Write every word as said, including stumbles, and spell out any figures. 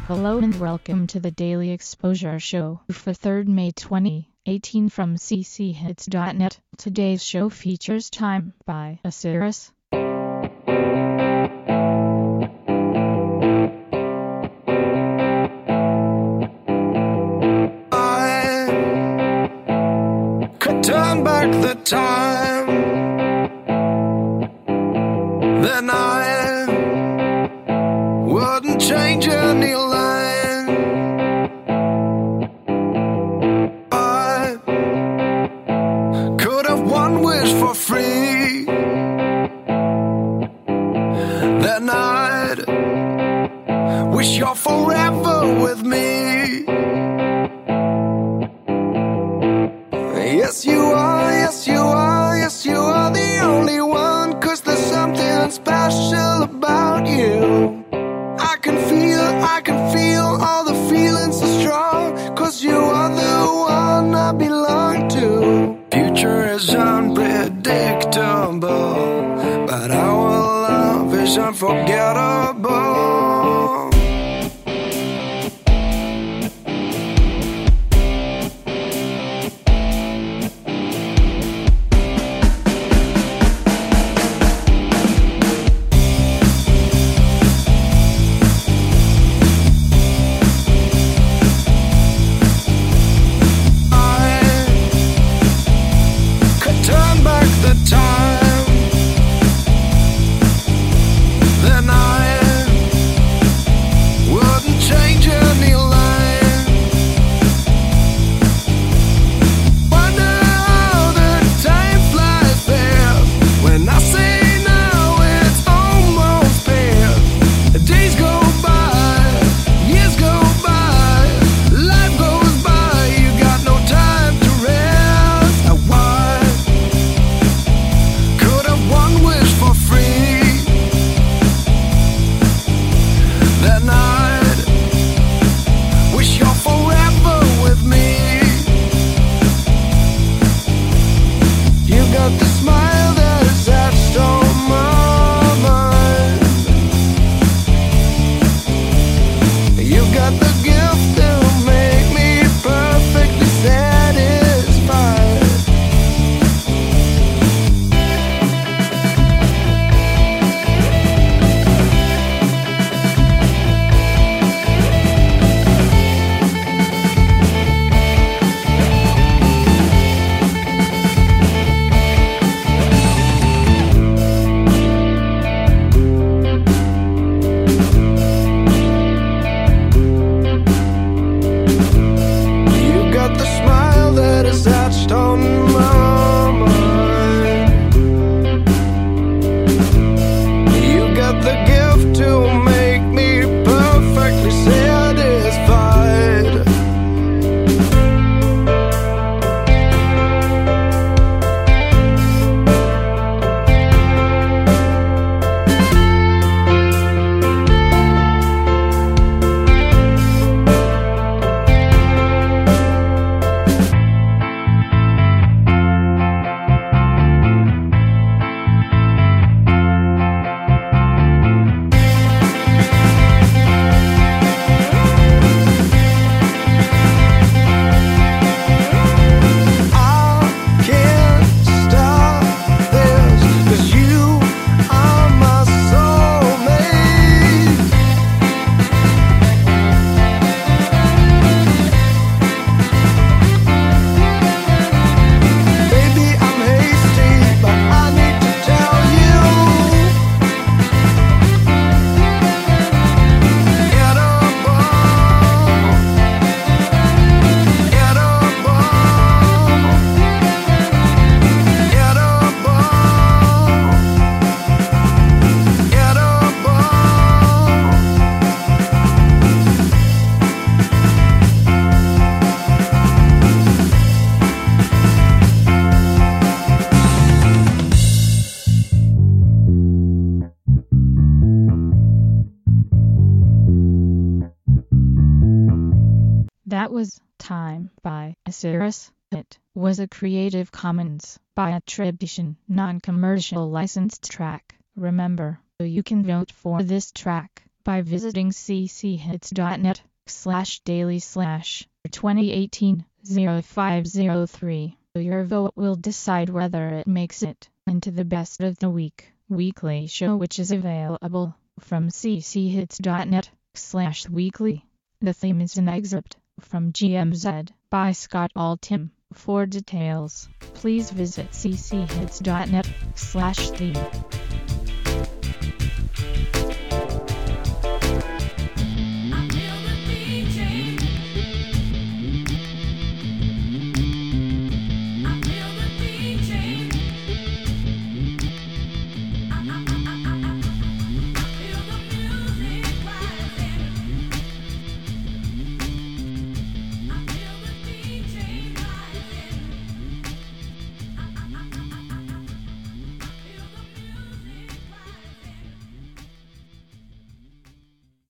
Hello and welcome to the Daily Exposure Show for third of May twenty eighteen from c c hits dot net. Today's show features Time by Osiris. I could turn back the time, then I wouldn't change any line. I could have one wish for free, then I'd wish you're forever with me. Yes you are, yes you are, yes you are the only one, 'cause there's something special about you. I can feel, I can feel all the feelings so strong, 'cause you are the one I belong to. Future is unpredictable, but our love is unforgettable. That was Time by Osiris. It was a Creative Commons by attribution, non-commercial licensed track. Remember, you can vote for this track by visiting cchits.net slash daily slash twenty eighteen oh five oh three. Your vote will decide whether it makes it into the best of the week weekly show, which is available from cchits.net slash weekly. The theme is an excerpt from G M Z by Scott Altham. For details, please visit cchits.net slash theme.